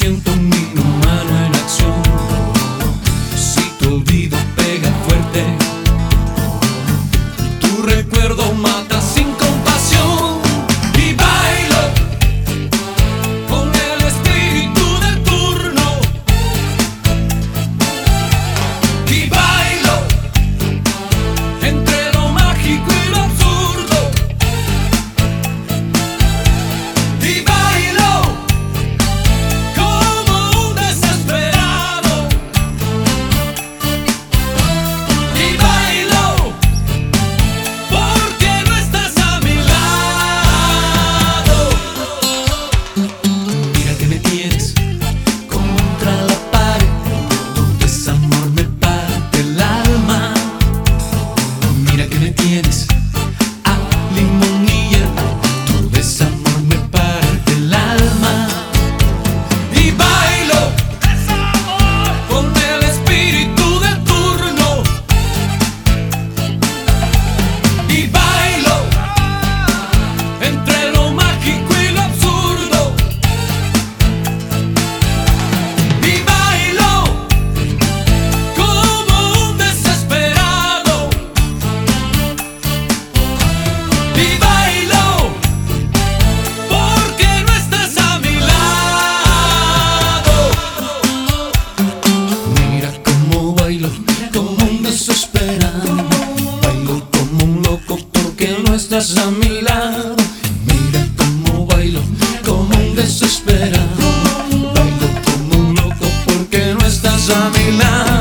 siento un inhumano en acción. Si tu olvido pega fuerte, tu recuerdo mata sin compasión. Y bailo con el espíritu del turno. Y bailo entre lo mágico y lo absurdo. Y bailo como un desesperado. Y bailo porque no estás a mi lado. Mira que me tienes contra la pared, tu desamor me parte el alma. Mira que me tienes a limón y hierba, tu desamor me parte el alma. Y bailo con el espíritu del turno. Y bailo entre lo mágico y lo absurdo. Y bailo como un desesperado. Y bailo porque no estás a mi lado. Mira cómo bailo como un desesperado. Bailo como un loco porque no estás a mi lado. Mira cómo bailo como un desesperado. Bailo como un loco porque no estás a mi lado.